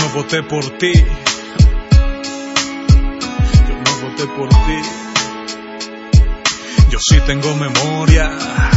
voté por ti. Yo no voté por ti. Yo sí tengo memoria.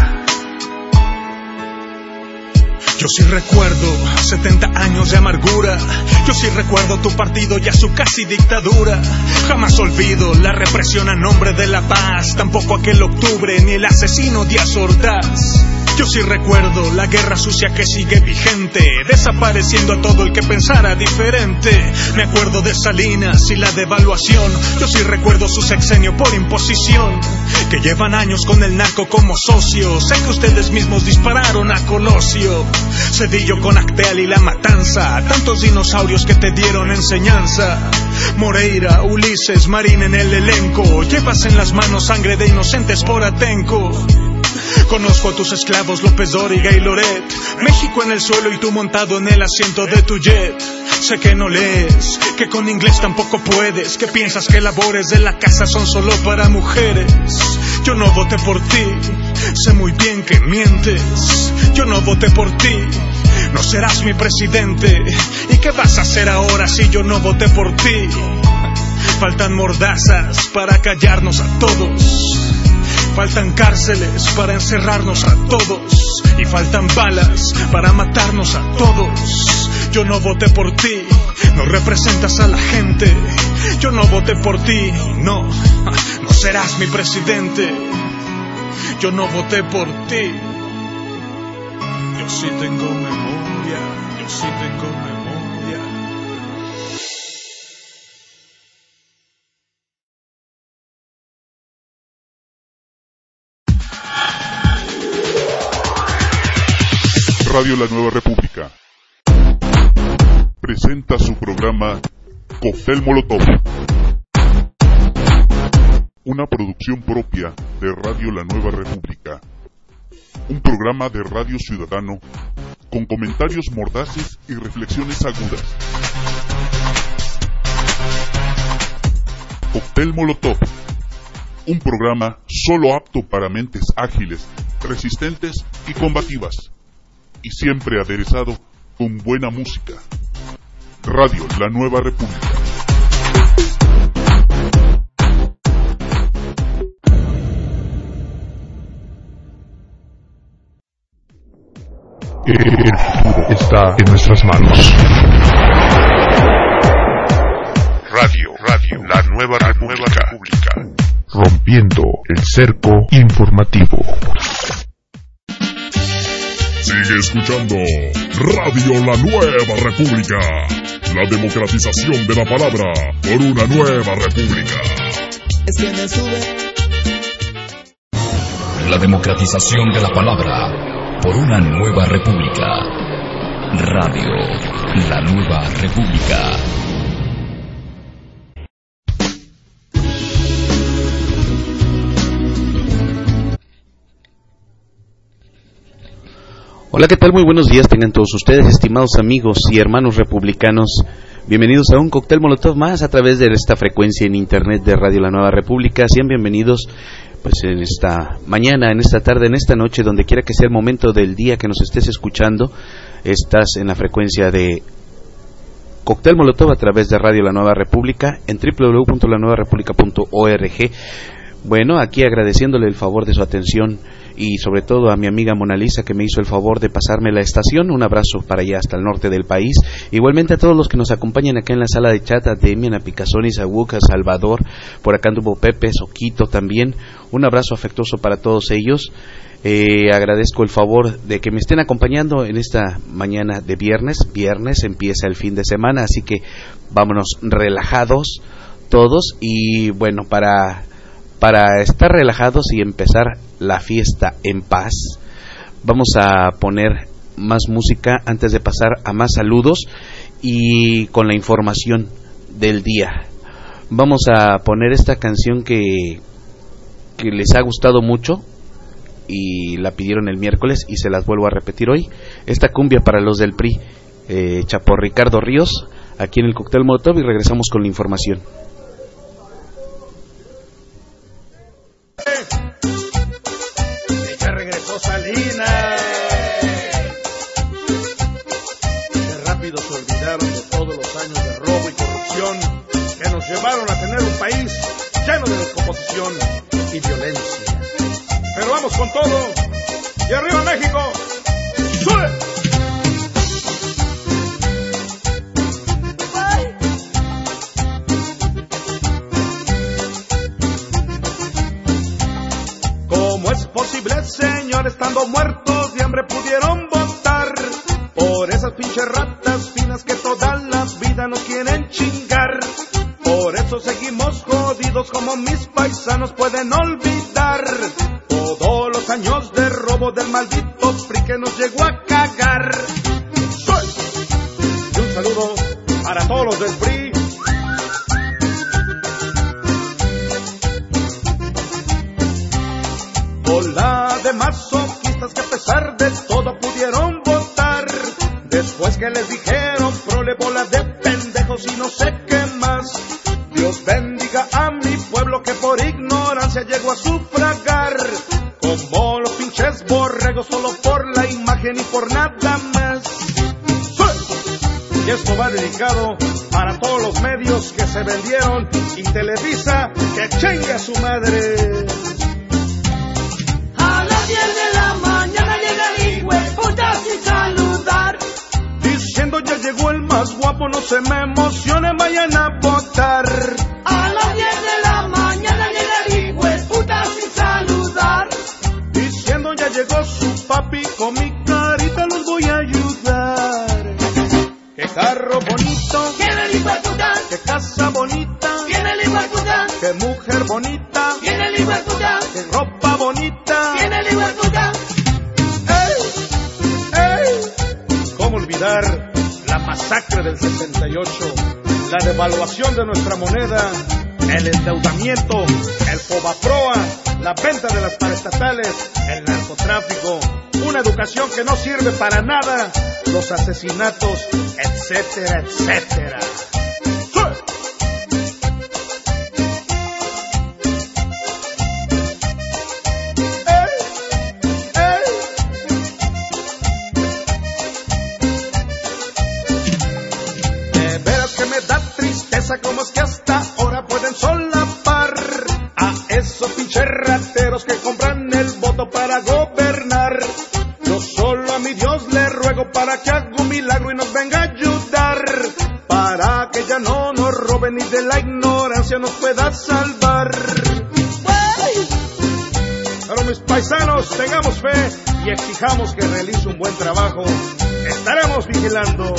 Yo sí recuerdo 70 años de amargura. Yo sí recuerdo tu partido y a su casi dictadura. Jamás olvido la represión a nombre de la paz. Tampoco aquel octubre ni el asesino Díaz Ordaz. Yo sí recuerdo la guerra sucia que sigue vigente, desapareciendo a todo el que pensara diferente. Me acuerdo de Salinas y la devaluación. Yo sí recuerdo su sexenio por imposición, que llevan años con el narco como socio. Sé que ustedes mismos dispararon a Colosio, Cedillo con Acteal y La Matanza, tantos dinosaurios que te dieron enseñanza. Moreira, Ulises, Marín en el elenco, llevas en las manos sangre de inocentes por Atenco. Conozco a tus esclavos López Dóriga y Loret, México en el suelo y tú montado en el asiento de tu jet. Sé que no lees, que con inglés tampoco puedes, que piensas que labores de la casa son solo para mujeres. Yo no voté por ti, sé muy bien que mientes. Yo no voté por ti, no serás mi presidente. ¿Y qué vas a hacer ahora si yo no voté por ti? Faltan mordazas para callarnos a todos. Faltan cárceles para encerrarnos a todos. Y faltan balas para matarnos a todos. Yo no voté por ti, no representas a la gente. Yo no voté por ti, no serás mi presidente. Yo no voté por ti. Yo sí tengo memoria, yo sí tengo memoria. Radio La Nueva República presenta su programa Cóctel Molotov, una producción propia de Radio La Nueva República, un programa de radio ciudadano con comentarios mordaces y reflexiones agudas. Cóctel Molotov, un programa solo apto para mentes ágiles, resistentes y combativas, y siempre aderezado con buena música. Radio La Nueva República. El futuro está en nuestras manos. Radio La Nueva República. Rompiendo el cerco informativo. Sigue escuchando Radio La Nueva República, la democratización de la palabra por una nueva república. Es que me sube. La democratización de la palabra por una nueva república. Radio La Nueva República. Hola, ¿qué tal? Muy buenos días tengan todos ustedes, estimados amigos y hermanos republicanos. Bienvenidos a un cóctel molotov más a través de esta frecuencia en internet de Radio La Nueva República. Sean bienvenidos pues en esta mañana, en esta tarde, en esta noche, donde quiera que sea el momento del día que nos estés escuchando. Estás en la frecuencia de Cóctel Molotov a través de Radio La Nueva República en www.lanuevarepublica.org. Bueno, aquí agradeciéndole el favor de su atención y sobre todo a mi amiga Mona Lisa, que me hizo el favor de pasarme la estación. Un abrazo para allá hasta el norte del país. Igualmente a todos los que nos acompañan acá en la sala de chat, a Demian, a Picazón, Isaúca, Salvador, por acá anduvo Pepe, Soquito también. Un abrazo afectuoso para todos ellos. Agradezco el favor de que me estén acompañando en esta mañana de viernes. Viernes empieza el fin de semana, así que vámonos relajados todos. Y bueno, para estar relajados y empezar la fiesta en paz, vamos a poner más música antes de pasar a más saludos y con la información del día. Vamos a poner esta canción que les ha gustado mucho y la pidieron el miércoles y se las vuelvo a repetir hoy. Esta cumbia para los del PRI, hecha por Ricardo Ríos, aquí en el Cóctel Molotov, y regresamos con la información. Ya regresó Salinas. Qué rápido se olvidaron de todos los años llevaron a tener un país lleno de descomposición y violencia. Pero vamos con todo. ¡Y arriba México! ¡Sube! ¿Cómo es posible, señor, estando muertos de hambre pudieron votar por esas pinches ratas finas que toda la vida nos quieren chingar? Por eso seguimos jodidos, como mis paisanos pueden olvidar todos los años de robo del maldito PRI que nos llegó a cagar. Y un saludo para todos los del PRI. Hola de masoquistas que a pesar de todo pudieron votar, después que les dijeron prole, bola de pendejos y no sé qué más. Dios bendiga a mi pueblo que por ignorancia llegó a sufragar, como los pinches borregos, solo por la imagen y por nada más. Y esto va dedicado para todos los medios que se vendieron y Televisa que chingue a su madre. A las 10 de la mañana llega el hijueputa sin saludar, diciendo ya llegó el más guapo, no se me emocionen, vayan a votar. A las 10 de la mañana llega el hijueputa sin saludar, diciendo ya llegó su papi, con mi carita los voy a ayudar. Qué carro bonito viene el hijueputa, qué casa bonita viene el hijueputa, qué mujer bonita viene el hijueputa, qué ropa bonita viene el hijueputa. ¡Ey! ¡Ey! ¿Cómo olvidar la masacre del 68? La devaluación de nuestra moneda, el endeudamiento, el Fobaproa, la venta de las paraestatales, el narcotráfico, una educación que no sirve para nada, los asesinatos, etcétera, etcétera. ¿Cómo es que hasta ahora pueden solapar a esos pinches rateros que compran el voto para gobernar? Yo solo a mi Dios le ruego para que haga un milagro y nos venga a ayudar, para que ya no nos roben y de la ignorancia nos pueda salvar. Pero mis paisanos, tengamos fe y exijamos que realice un buen trabajo. Estaremos vigilando.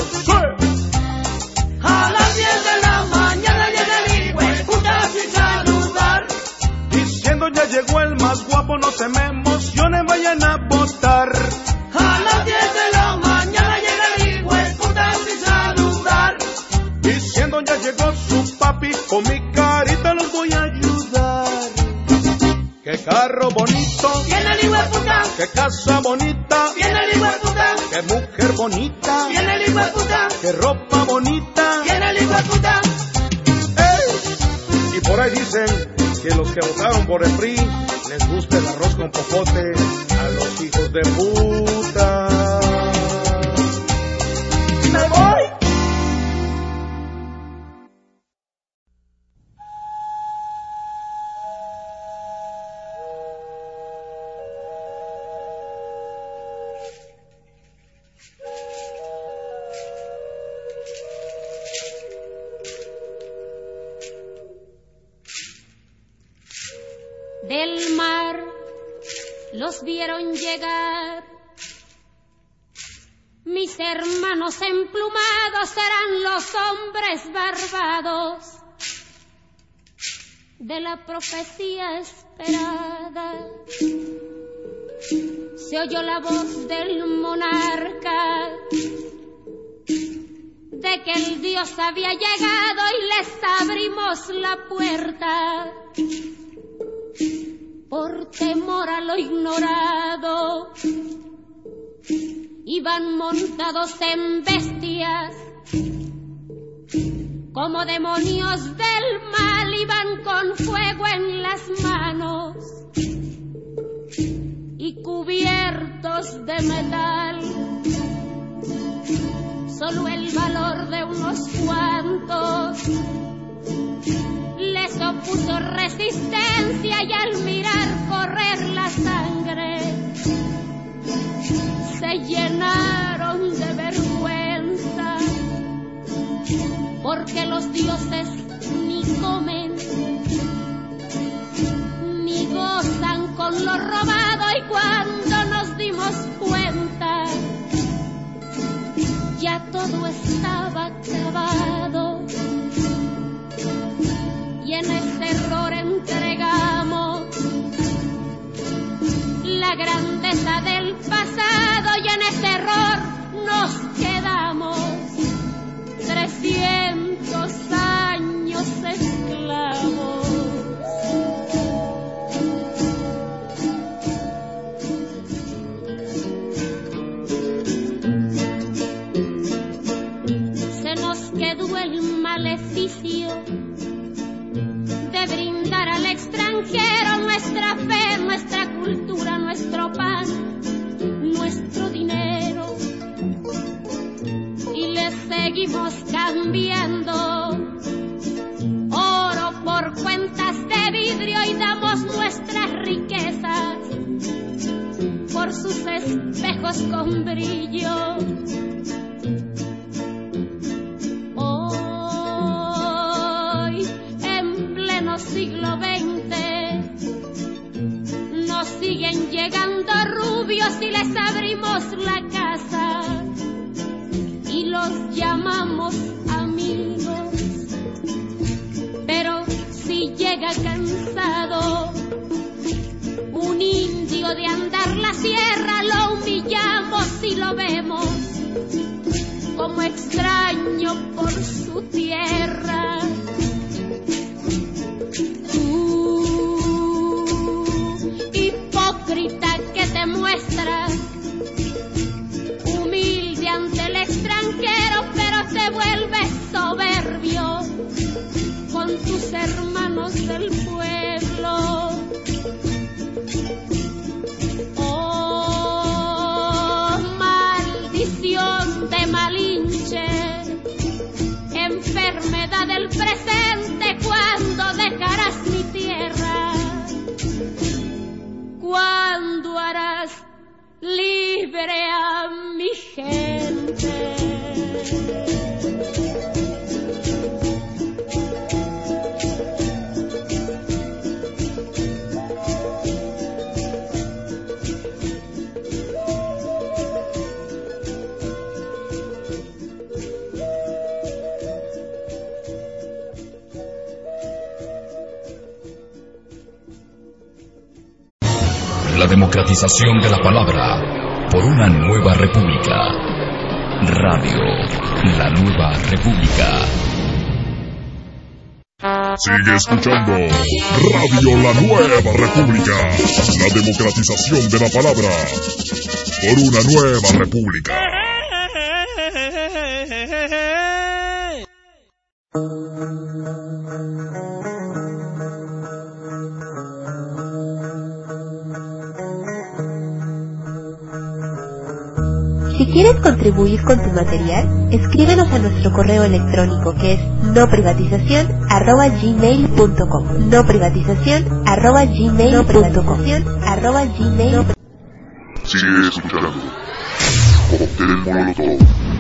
A las 10 de la mañana llega el hijueputa sin saludar, diciendo ya llegó el más guapo, no se me emocionen, vayan a votar. A las 10 de la mañana llega el hijueputa sin saludar, diciendo ya llegó su papi, con mi carita los voy a ayudar. Qué carro bonito viene el hijueputa, qué casa bonita viene el hijueputa, qué mujer bonita viene el hijueputa, qué ropa bonita viene el hijueputa. ¡Ey! Y por ahí dicen que los que votaron por el PRI les gusta el arroz con popote, a los hijos de puta. ¡Me voy! Del mar los vieron llegar, mis hermanos emplumados eran los hombres barbados de la profecía esperada. Se oyó la voz del monarca de que el Dios había llegado y les abrimos la puerta. Por temor a lo ignorado, iban montados en bestias, como demonios del mal, iban con fuego en las manos y cubiertos de metal. Solo el valor de unos cuantos opuso resistencia y al mirar correr la sangre se llenaron de vergüenza, porque los dioses ni comen ni gozan con lo robado, y cuando nos dimos cuenta ya todo estaba acabado, y en ese error entregamos la grandeza del pasado, y en ese error nos quedamos 300 años esclavos. Se nos quedó el maleficio de brindar al extranjero nuestra fe, nuestra cultura, nuestro pan, nuestro dinero, y le seguimos cambiando oro por cuentas de vidrio, y damos nuestras riquezas por sus espejos con brillo. Siglo XX nos siguen llegando rubios y les abrimos la casa y los llamamos amigos, pero si llega cansado un indio de andar la sierra, lo humillamos y lo vemos como extraño por su tierra. Hipócrita que te muestras humilde ante el extranjero, pero te vuelves soberbio con tus hermanos del pueblo. Oh, maldición de Malinche, enfermedad del presente, ¿cuándo dejarás mi tierra? ¿Cuándo harás libre a mi gente? La democratización de la palabra por una nueva república. Radio La Nueva República. Sigue escuchando Radio La Nueva República. La democratización de la palabra por una nueva república. Si quieres contribuir con tu material, escríbenos a nuestro correo electrónico, que es noprivatizacion@gmail.com. noprivatizacion@gmail.com. Sigue escuchando. Cóctel Molotov.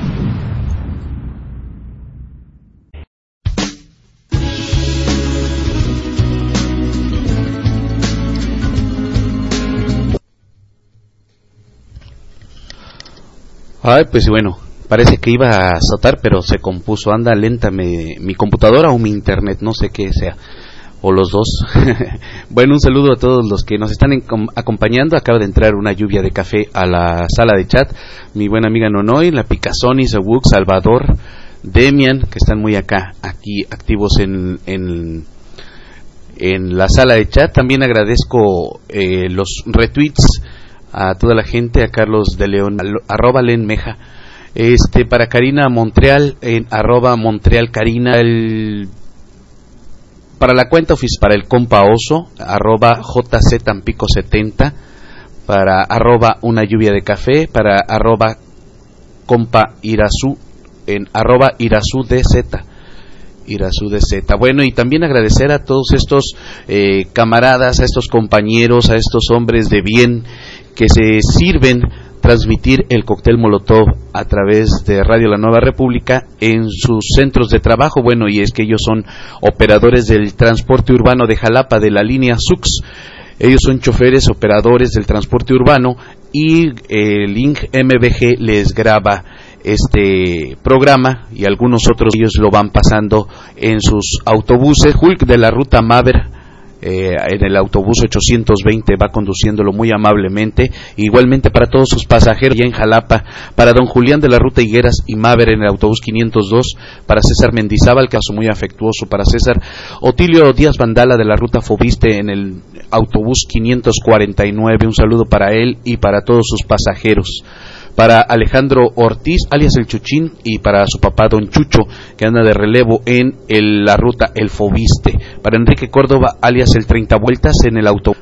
Ay, pues bueno, parece que iba a azotar, pero se compuso. Anda lenta mi computadora o mi internet, no sé qué sea, o los dos. Bueno, un saludo a todos los que nos están acompañando. Acaba de entrar una lluvia de café a la sala de chat. Mi buena amiga Nonoy, la Picasoni, Zawuk, Salvador, Demian, que están muy aquí activos en la sala de chat. También agradezco los retweets a toda la gente, a Carlos de León, @lenmeja, para Karina Montreal, en @Montreal Karina, para la cuenta oficial, para el compa oso, @JCTampico70, para @una lluvia de café, para compa Irazú, en @IrazúDZ, Irazú de Z. Bueno, y también agradecer a todos estos camaradas, a estos compañeros, a estos hombres de bien que se sirven transmitir el cóctel Molotov a través de Radio La Nueva República en sus centros de trabajo. Bueno, y es que ellos son operadores del transporte urbano de Jalapa, de la línea SUX. Ellos son choferes, operadores del transporte urbano, y el ING MBG les graba este programa y algunos otros ellos lo van pasando en sus autobuses. Hulk de la ruta Maver en el autobús 820 va conduciéndolo muy amablemente. Igualmente para todos sus pasajeros ya en Jalapa, para don Julián de la ruta Higueras y Maver en el autobús 502, para César Mendizábal, caso muy afectuoso para César. Otilio Díaz Vandala de la ruta Fobiste en el autobús 549, un saludo para él y para todos sus pasajeros. Para Alejandro Ortiz, alias el Chuchín, y para su papá don Chucho, que anda de relevo en la ruta El Fobiste. Para Enrique Córdoba, alias el 30 Vueltas, en el auto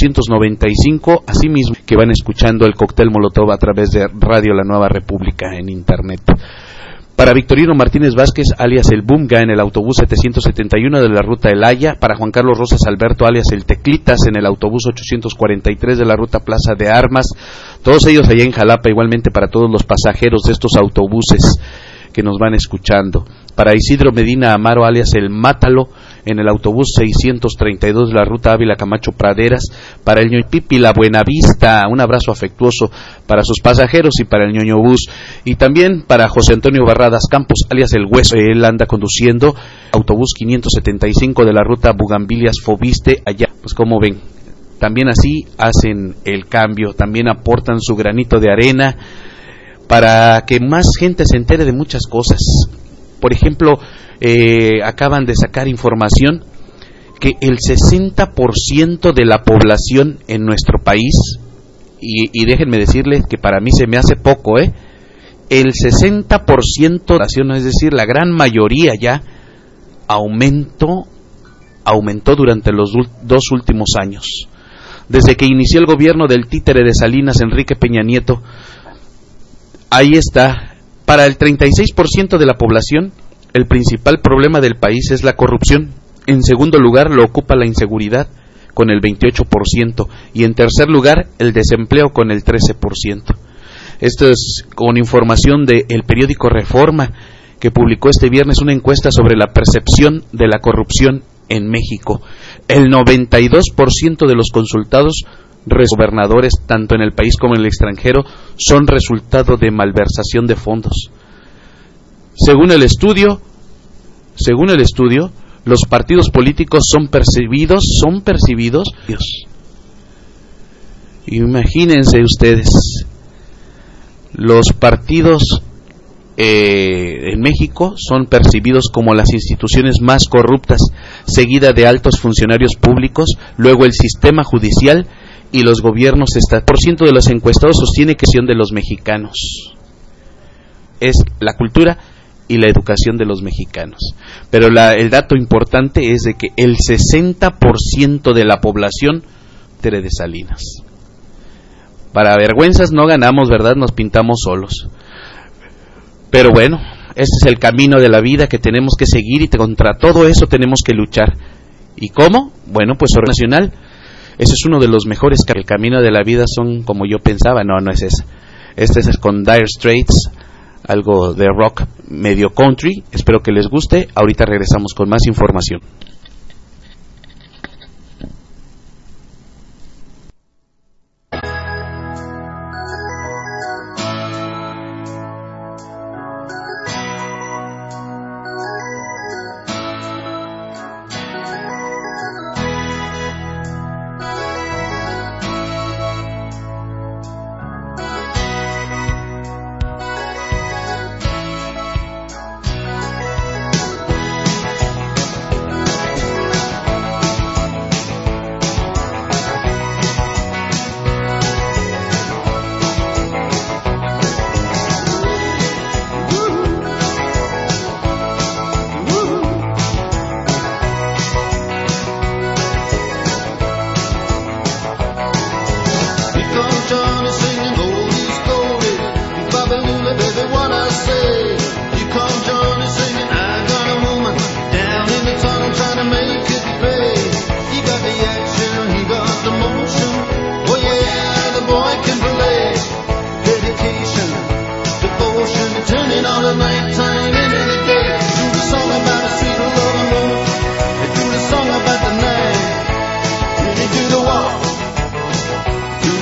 495, asimismo que van escuchando el cóctel Molotov a través de Radio La Nueva República en internet. Para Victorino Martínez Vázquez, alias el Bunga, en el autobús 771 de la ruta El Haya. Para Juan Carlos Rosas Alberto, alias el Teclitas, en el autobús 843 de la ruta Plaza de Armas. Todos ellos allá en Jalapa, igualmente para todos los pasajeros de estos autobuses que nos van escuchando. Para Isidro Medina Amaro, alias el Mátalo, en el autobús 632 de la ruta Ávila Camacho Praderas. Para el Ñoño Pipi La Buenavista, un abrazo afectuoso para sus pasajeros y para el Ñoño Bus. Y también para José Antonio Barradas Campos, alias el Hueso, él anda conduciendo autobús 575 de la ruta Bugambilias Fobiste, allá, pues como ven, también así hacen el cambio, también aportan su granito de arena para que más gente se entere de muchas cosas. Por ejemplo, acaban de sacar información que el 60% de la población en nuestro país, y déjenme decirles que para mí se me hace poco, el 60% de la población, es decir, la gran mayoría ya, aumentó durante los 2 últimos años. Desde que inició el gobierno del títere de Salinas, Enrique Peña Nieto, ahí está. Para el 36% de la población, el principal problema del país es la corrupción. En segundo lugar lo ocupa la inseguridad, con el 28%, y en tercer lugar el desempleo, con el 13%. Esto es con información de el periódico Reforma, que publicó este viernes una encuesta sobre la percepción de la corrupción en México. El 92% de los consultados gobernadores, tanto en el país como en el extranjero, son resultado de malversación de fondos. Según el estudio, los partidos políticos son percibidos. Imagínense ustedes, los partidos en México son percibidos como las instituciones más corruptas, seguida de altos funcionarios públicos, luego el sistema judicial y los gobiernos estatales. El 40% de los encuestados sostiene que la de los mexicanos es la cultura y la educación de los mexicanos. Pero el dato importante es de que el 60% de la población tere de Salinas. Para vergüenzas no ganamos, ¿verdad? Nos pintamos solos. Pero bueno, este es el camino de la vida que tenemos que seguir, y contra todo eso tenemos que luchar. ¿Y cómo? Bueno, pues nacional. Ese es uno de los mejores. El camino de la vida son como yo pensaba. No es ese. Este es con Dire Straits, algo de rock medio country. Espero que les guste. Ahorita regresamos con más información.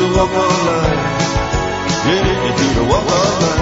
the walk of life. Yeah, you do the walk of life.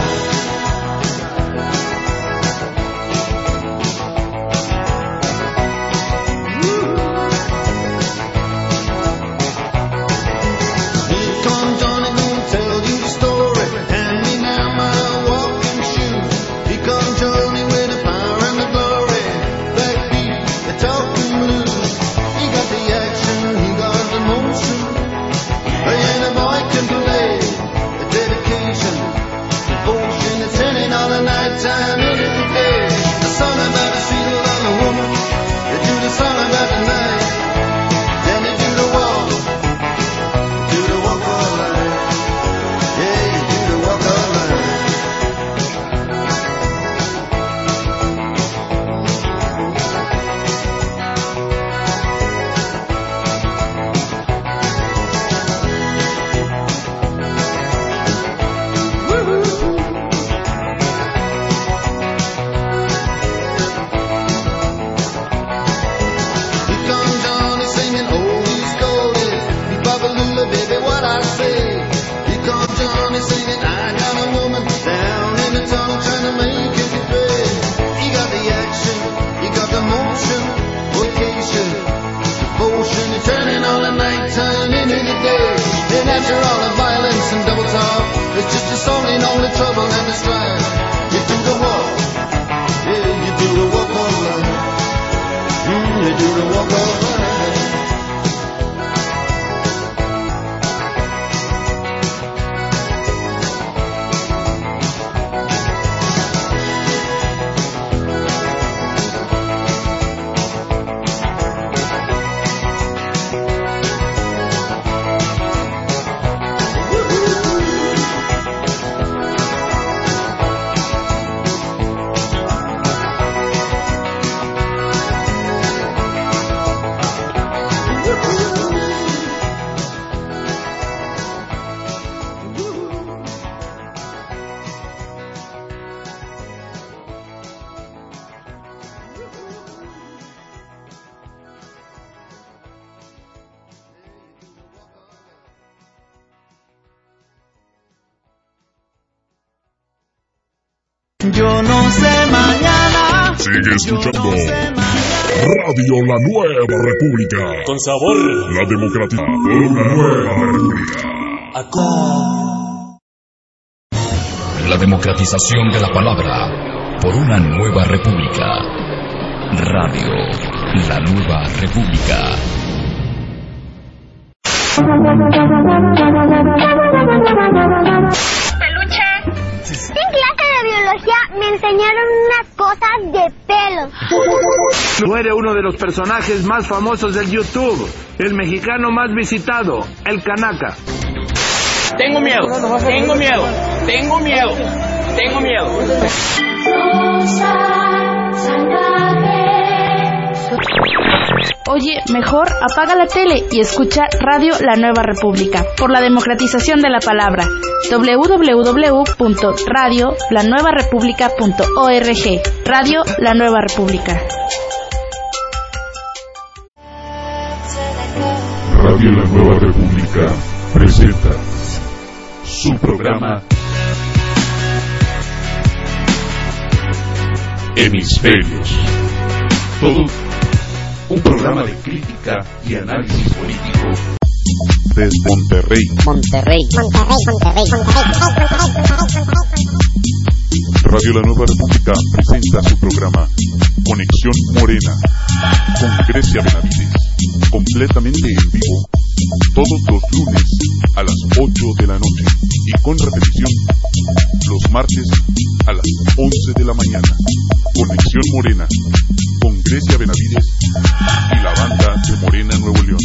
Yo no sé mañana. Sigue escuchando Radio La Nueva República. Con sabor. La democracia por una nueva república. La democratización de la palabra por una nueva república. Radio La Nueva República. En clase de biología me enseñaron unas cosas de pelos. Muere uno de los personajes más famosos del YouTube, el mexicano más visitado, el Canaca. Tengo miedo, tengo miedo, tengo miedo, tengo miedo. Oye, mejor apaga la tele y escucha Radio La Nueva República, por la democratización de la palabra. www.radiolanuevarepublica.org. Radio La Nueva República. Radio La Nueva República presenta su programa Hemisferios. Todo un programa de crítica y análisis político desde Monterrey. Radio La Nueva República presenta su programa Conexión Morena con Grecia Benavides, completamente en vivo, todos los lunes a las 8 de la noche y con repetición los martes a las 11 de la mañana. Conexión Morena con Grecia Benavides y la banda de Morena Nuevo León.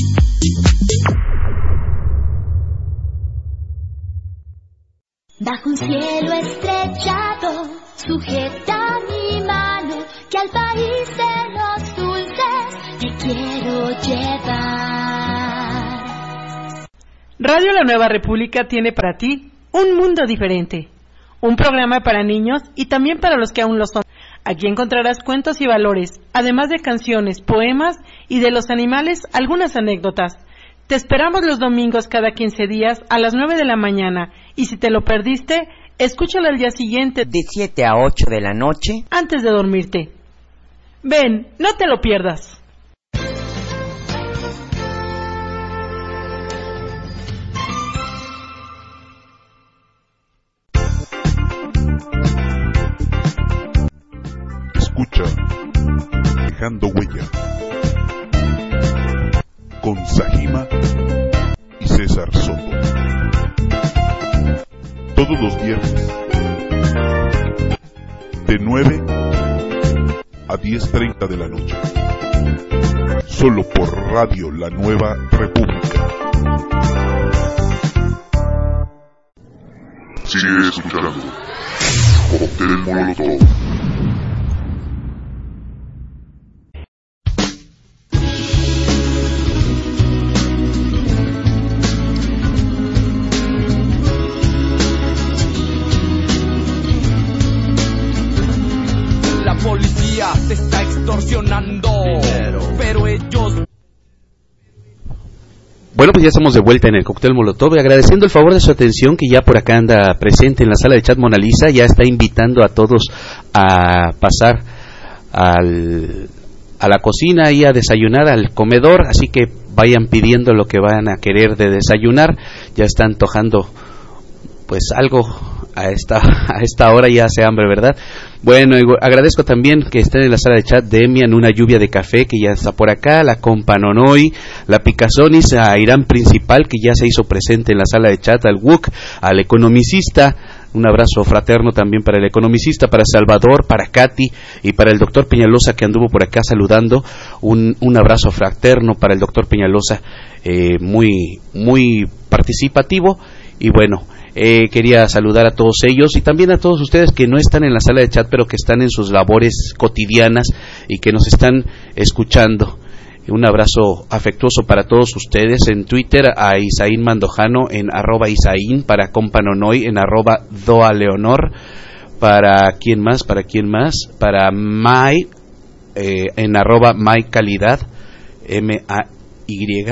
Bajo un cielo estrellado, sujeta mi mano, que al país de los dulces te quiero llevar. Radio La Nueva República tiene para ti Un Mundo Diferente, un programa para niños y también para los que aún lo son. Aquí encontrarás cuentos y valores, además de canciones, poemas y de los animales algunas anécdotas. Te esperamos los domingos cada 15 días a las 9 de la mañana. Y si te lo perdiste, escúchalo al día siguiente de 7 a 8 de la noche antes de dormirte. Ven, no te lo pierdas. Escucha Dejando Huella con Sajima y César Soto. Todos los viernes de 9 a 10:30 de la noche. Solo por Radio La Nueva República. Sigue escuchando Cóctel Molotov. Te está extorsionando, pero ellos... Bueno, pues ya estamos de vuelta en el Cóctel Molotov, agradeciendo el favor de su atención, que ya por acá anda presente en la sala de chat Mona Lisa, ya está invitando a todos a pasar a la cocina y a desayunar al comedor, así que vayan pidiendo lo que van a querer de desayunar, ya está antojando pues algo a esta hora, ya hace hambre, ¿verdad? Bueno, agradezco también que estén en la sala de chat Demian, una lluvia de café que ya está por acá, la compa Nonoy, la Picasonis, a Irán Principal que ya se hizo presente en la sala de chat, al Wuk, al economicista, un abrazo fraterno también para el economicista, para Salvador, para Katy y para el doctor Peñalosa que anduvo por acá saludando, un abrazo fraterno para el doctor Peñalosa, muy participativo. Y bueno, quería saludar a todos ellos y también a todos ustedes que no están en la sala de chat pero que están en sus labores cotidianas y que nos están escuchando. Un abrazo afectuoso para todos ustedes. En Twitter a Isaín Mandojano en @Isaín, para compa Nonoy en @DoaLeonor, para quién más, para May en @MayCalidad, MAY,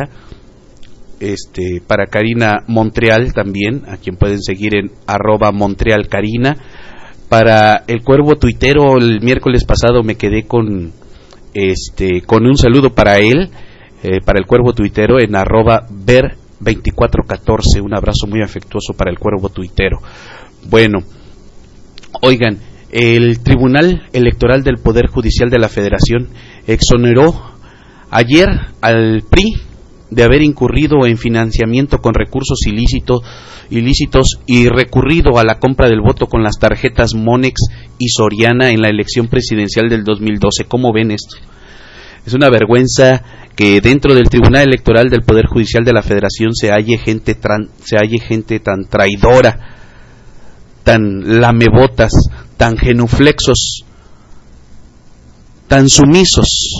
para Karina Montreal también, a quien pueden seguir en @MontrealCarina. Para el Cuervo Tuitero, el miércoles pasado me quedé con un saludo para él, para el Cuervo Tuitero en @ver2414, un abrazo muy afectuoso para el Cuervo Tuitero. Bueno, oigan, el Tribunal Electoral del Poder Judicial de la Federación exoneró ayer al PRI de haber incurrido en financiamiento con recursos ilícitos y recurrido a la compra del voto con las tarjetas Monex y Soriana en la elección presidencial del 2012. ¿Cómo ven esto? Es una vergüenza que dentro del Tribunal Electoral del Poder Judicial de la Federación se halle gente tan traidora, tan lamebotas, tan genuflexos, tan sumisos.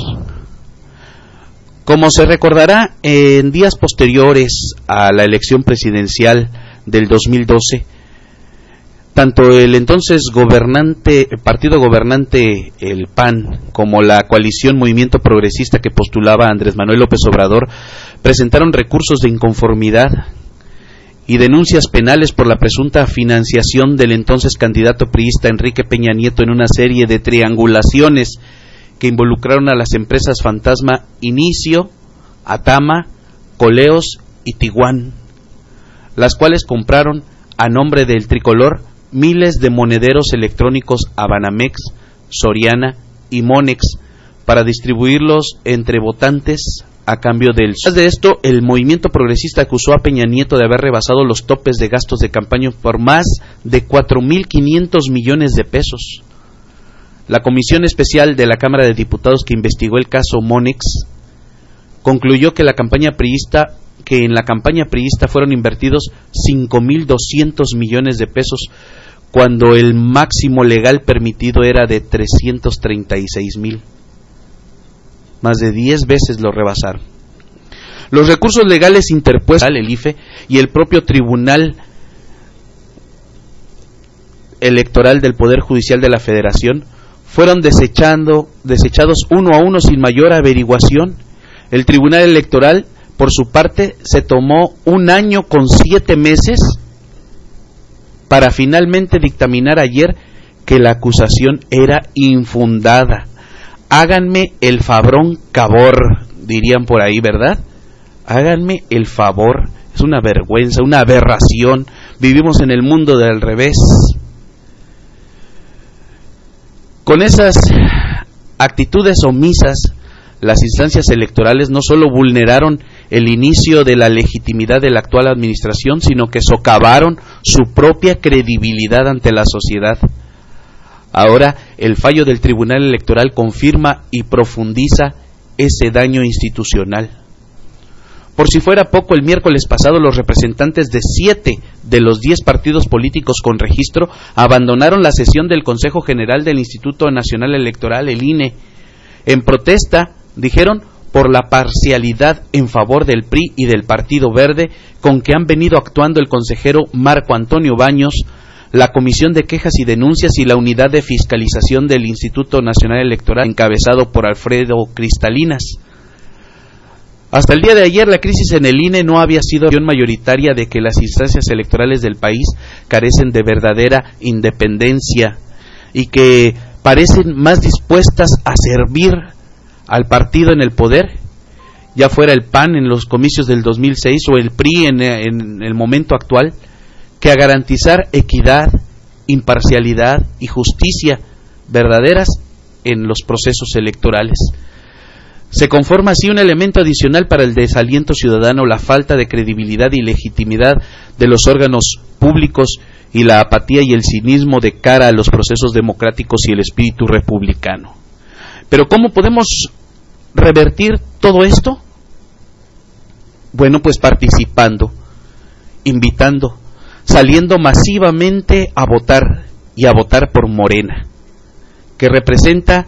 Como se recordará, en días posteriores a la elección presidencial del 2012, tanto el entonces partido gobernante, el PAN, como la coalición Movimiento Progresista que postulaba Andrés Manuel López Obrador, presentaron recursos de inconformidad y denuncias penales por la presunta financiación del entonces candidato priista Enrique Peña Nieto en una serie de triangulaciones que involucraron a las empresas fantasma Inicio, Atama, Coleos y Tiguan, las cuales compraron a nombre del tricolor miles de monederos electrónicos a Banamex, Soriana y Monex para distribuirlos entre votantes a cambio del... Además de esto, el movimiento progresista acusó a Peña Nieto de haber rebasado los topes de gastos de campaña por más de 4.500 millones de pesos. La Comisión Especial de la Cámara de Diputados que investigó el caso Monex concluyó que en la campaña priista fueron invertidos 5.200 millones de pesos cuando el máximo legal permitido era de 336.000. Más de 10 veces lo rebasaron. Los recursos legales interpuestos el IFE y el propio Tribunal Electoral del Poder Judicial de la Federación fueron desechados uno a uno sin mayor averiguación. El Tribunal Electoral por su parte, se tomó 1 año con 7 meses para finalmente dictaminar ayer que la acusación era infundada. Háganme el fabrón cabor, dirían por ahí, ¿verdad? Háganme el favor. Es una vergüenza, una aberración. Vivimos en el mundo del revés. Con esas actitudes omisas, las instancias electorales no solo vulneraron el inicio de la legitimidad de la actual administración, sino que socavaron su propia credibilidad ante la sociedad. Ahora, el fallo del Tribunal Electoral confirma y profundiza ese daño institucional. Por si fuera poco, el miércoles pasado los representantes de 7 de los 10 partidos políticos con registro abandonaron la sesión del Consejo General del Instituto Nacional Electoral, el INE, en protesta, dijeron, por la parcialidad en favor del PRI y del Partido Verde con que han venido actuando el consejero Marco Antonio Baños, la Comisión de Quejas y Denuncias y la Unidad de Fiscalización del Instituto Nacional Electoral, encabezado por Alfredo Cristalinas. Hasta el día de ayer, la crisis en el INE no había sido mayoritaria de que las instancias electorales del país carecen de verdadera independencia y que parecen más dispuestas a servir al partido en el poder, ya fuera el PAN en los comicios del 2006 o el PRI en el momento actual, que a garantizar equidad, imparcialidad y justicia verdaderas en los procesos electorales. Se conforma así un elemento adicional para el desaliento ciudadano, la falta de credibilidad y legitimidad de los órganos públicos y la apatía y el cinismo de cara a los procesos democráticos y el espíritu republicano. Pero ¿cómo podemos revertir todo esto? Bueno, pues participando, invitando, saliendo masivamente a votar y a votar por Morena, que representa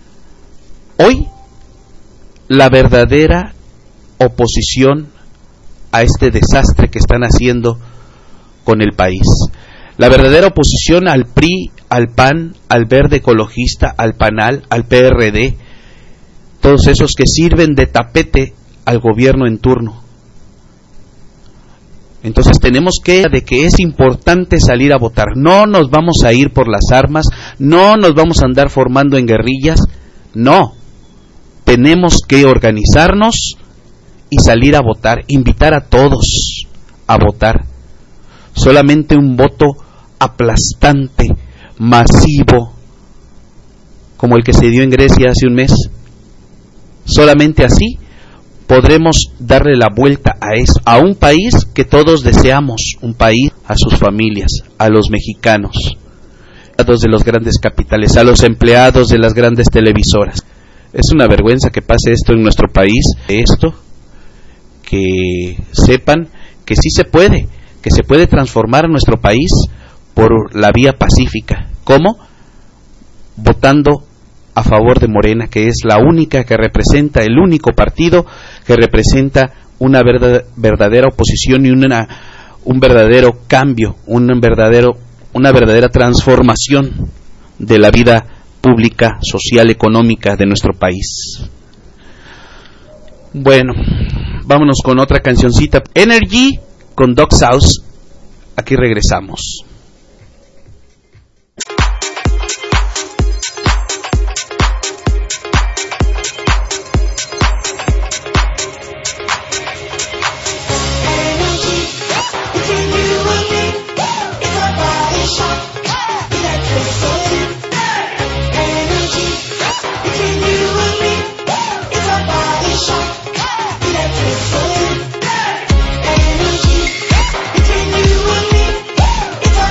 hoy la verdadera oposición a este desastre que están haciendo con el país. La verdadera oposición al PRI, al PAN, al Verde Ecologista, al PANAL, al PRD, todos esos que sirven de tapete al gobierno en turno. Entonces tenemos que es importante salir a votar. No nos vamos a ir por las armas, no nos vamos a andar formando en guerrillas, no. Tenemos que organizarnos y salir a votar, invitar a todos a votar. Solamente un voto aplastante, masivo, como el que se dio en Grecia hace un mes. Solamente así podremos darle la vuelta a eso, a un país que todos deseamos, un país a sus familias, a los mexicanos, a los de los grandes capitales, a los empleados de las grandes televisoras. Es una vergüenza que pase esto en nuestro país, que sepan que sí se puede, que se puede transformar nuestro país por la vía pacífica. ¿Cómo? Votando a favor de Morena, que es la única que representa, el único partido que representa una verdadera oposición y un verdadero cambio, una verdadera transformación de la vida pública, social, económica de nuestro país. Bueno, vámonos con otra cancioncita. Energy con Dog House. Aquí regresamos. It's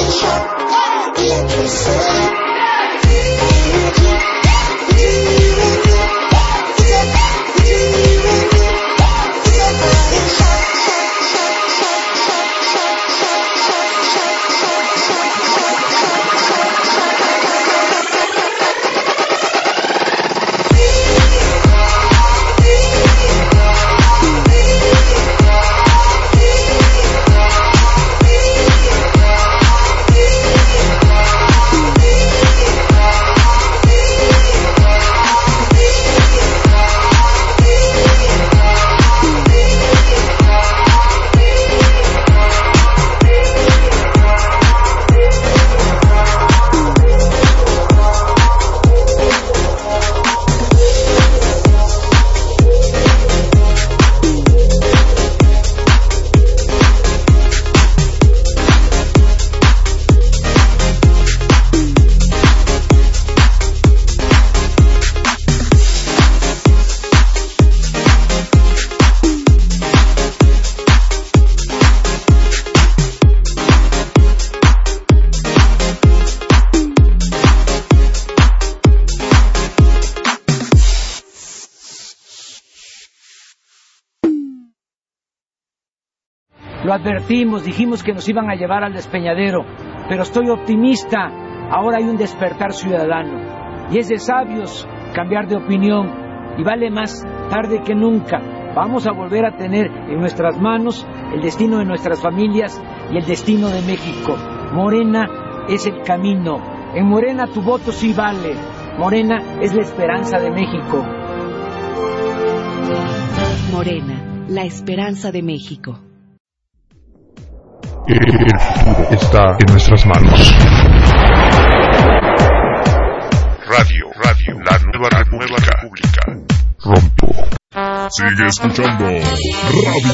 Lo advertimos, dijimos que nos iban a llevar al despeñadero, pero estoy optimista. Ahora hay un despertar ciudadano y es de sabios cambiar de opinión y vale más tarde que nunca. Vamos a volver a tener en nuestras manos el destino de nuestras familias y el destino de México. Morena es el camino. En Morena tu voto sí vale. Morena es la esperanza de México. Morena, la esperanza de México. El futuro está en nuestras manos. Radio, la nueva república. Rompió. Sigue escuchando Radio.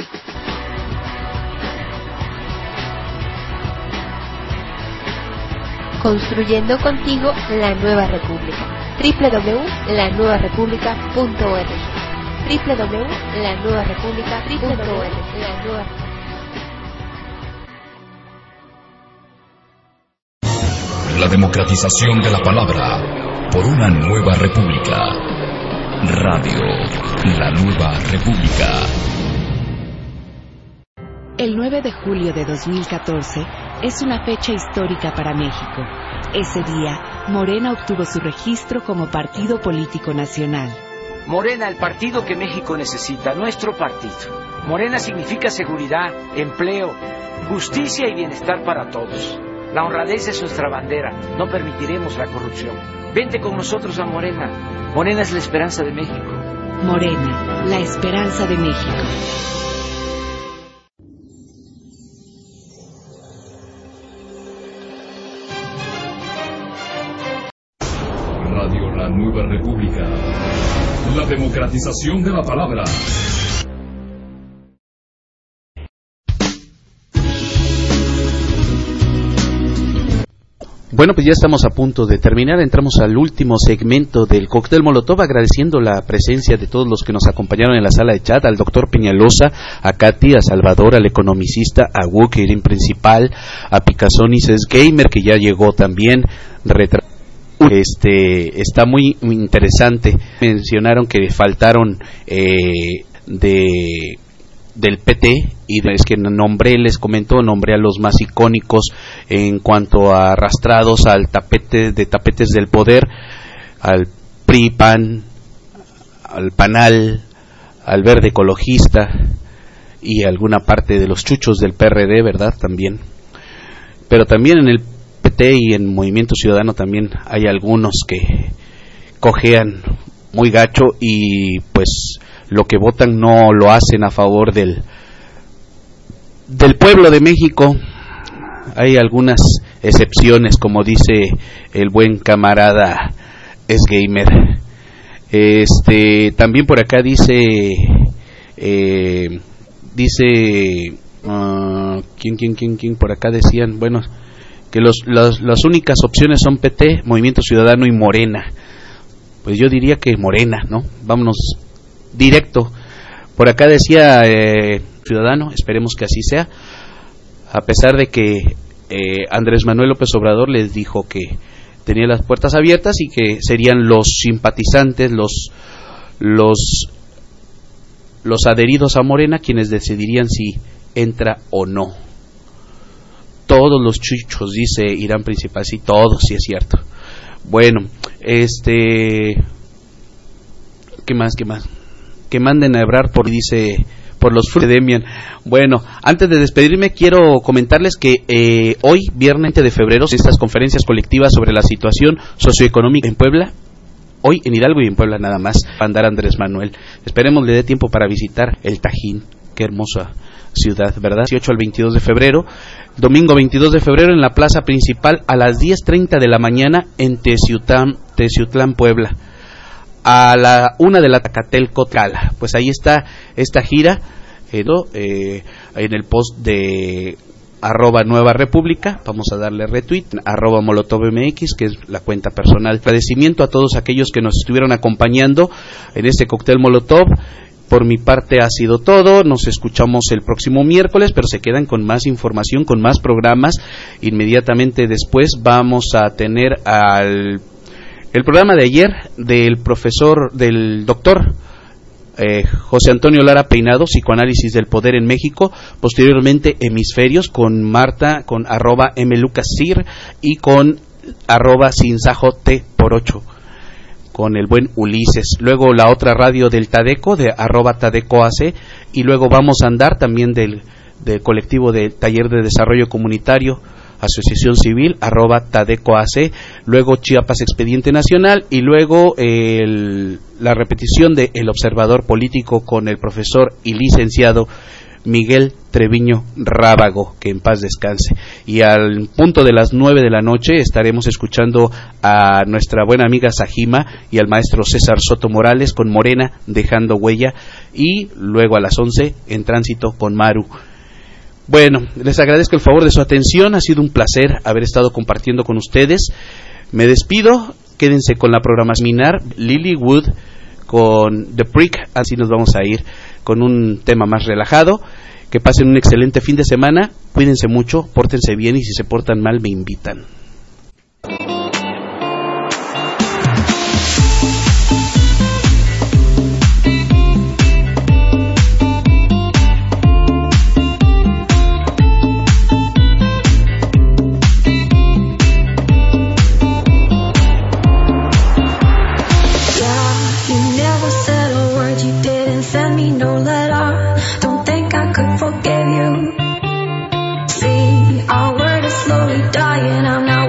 Construyendo contigo la nueva república. www.lanuevarepublica.org www.lanuevarepublica.org La democratización de la palabra por una nueva república. Radio, la nueva república. El 9 de julio de 2014 es una fecha histórica para México. Ese día, Morena obtuvo su registro como partido político nacional. Morena, el partido que México necesita, nuestro partido. Morena significa seguridad, empleo, justicia y bienestar para todos. La honradez es nuestra bandera, no permitiremos la corrupción. Vente con nosotros a Morena. Morena es la esperanza de México. Morena, la esperanza de México. Radio La Nueva República. La democratización de la palabra. Bueno, pues ya estamos a punto de terminar. Entramos al último segmento del Cóctel Molotov, agradeciendo la presencia de todos los que nos acompañaron en la sala de chat, al doctor Peñalosa, a Katy, a Salvador, al economicista, a Wooker principal, a Picasonis es Gamer, que ya llegó también. Está muy interesante. Mencionaron que faltaron del PT, y es que les nombré a los más icónicos en cuanto a arrastrados al tapetes del poder, al PRI, PAN, al PANAL, al Verde Ecologista y alguna parte de los chuchos del PRD, ¿verdad? También. Pero también en el PT y en Movimiento Ciudadano también hay algunos que cojean muy gacho y pues lo que votan no lo hacen a favor del pueblo de México. Hay algunas excepciones, como dice el buen camarada es Gamer. También por acá dice ¿quién por acá decían? Bueno, que las únicas opciones son PT, Movimiento Ciudadano y Morena. Pues yo diría que Morena, ¿no? Vámonos directo. Por acá decía Ciudadano, esperemos que así sea, a pesar de que Andrés Manuel López Obrador les dijo que tenía las puertas abiertas y que serían los simpatizantes, los adheridos a Morena quienes decidirían si entra o no. Todos los chuchos, dice Irán Principal, sí, todos, sí es cierto. Bueno, ¿qué más? Que manden a Ebrard por, dice, por los frutos de Demian. Bueno, antes de despedirme quiero comentarles que hoy, viernes 20 de febrero, estas conferencias colectivas sobre la situación socioeconómica en Puebla. Hoy en Hidalgo y en Puebla nada más va a andar Andrés Manuel. Esperemos le dé tiempo para visitar el Tajín. Qué hermosa ciudad, ¿verdad? 18 al 22 de febrero. Domingo 22 de febrero en la plaza principal a las 10:30 de la mañana en Teciutlán, Puebla. A la 1 de la Tacatelco, Tlaxcala. Pues ahí está esta gira en el post de @Nueva República, vamos a darle retweet, @MolotovMX, que es la cuenta personal. Agradecimiento a todos aquellos que nos estuvieron acompañando en este cóctel Molotov. Por mi parte ha sido todo, nos escuchamos el próximo miércoles, pero se quedan con más información, con más programas. Inmediatamente después vamos a tener el programa de ayer del doctor José Antonio Lara Peinado, Psicoanálisis del Poder en México. Posteriormente Hemisferios con Marta, con @MLucasCir y con @SinsajoT por8 con el buen Ulises. Luego la otra radio del Tadeco, de @TadecoAC, y luego vamos a andar también del colectivo de Taller de Desarrollo Comunitario, Asociación Civil, @TadecoAC, luego Chiapas Expediente Nacional, y luego la repetición de El Observador Político con el profesor y licenciado Miguel Treviño Rábago, que en paz descanse. Y al punto de las 9 de la noche estaremos escuchando a nuestra buena amiga Sajima y al maestro César Soto Morales con Morena, Dejando Huella, y luego a las 11 En Tránsito con Maru. Bueno, les agradezco el favor de su atención, ha sido un placer haber estado compartiendo con ustedes. Me despido, quédense con la programación Minar, Lilywood con The Prick, así nos vamos a ir con un tema más relajado. Que pasen un excelente fin de semana, cuídense mucho, pórtense bien y si se portan mal me invitan. Our word is slowly dying. I'm now